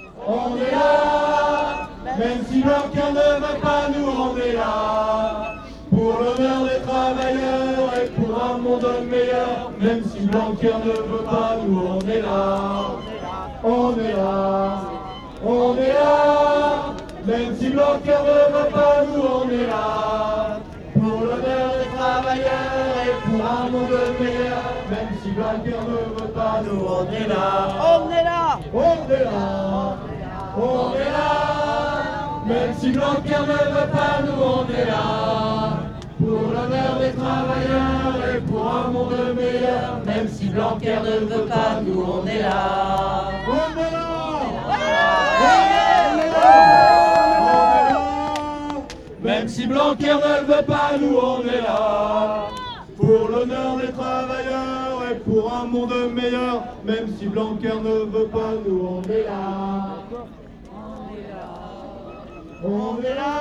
On est là, même si Blanquer ne veut pas nous, on est là. Pour l'honneur des travailleurs et pour un monde meilleur, même si Blanquer ne veut pas nous, on est là. On est là, on est là, même si Blanquer ne veut pas nous, on est là. Pour l'honneur des travailleurs et pour un monde meilleur, même si Blanquer ne veut pas nous, on est là. On est là. On est là, on est là, même si Blanquer ne veut pas nous, on est là. Pour l'honneur des travailleurs et pour un monde meilleur, même si Blanquer ne veut pas nous, on est là. On est là, on est là, même si Blanquer ne veut pas nous, on est là. Pour l'honneur des travailleurs et pour un monde meilleur, même si Blanquer ne veut pas nous, on est là. On est là,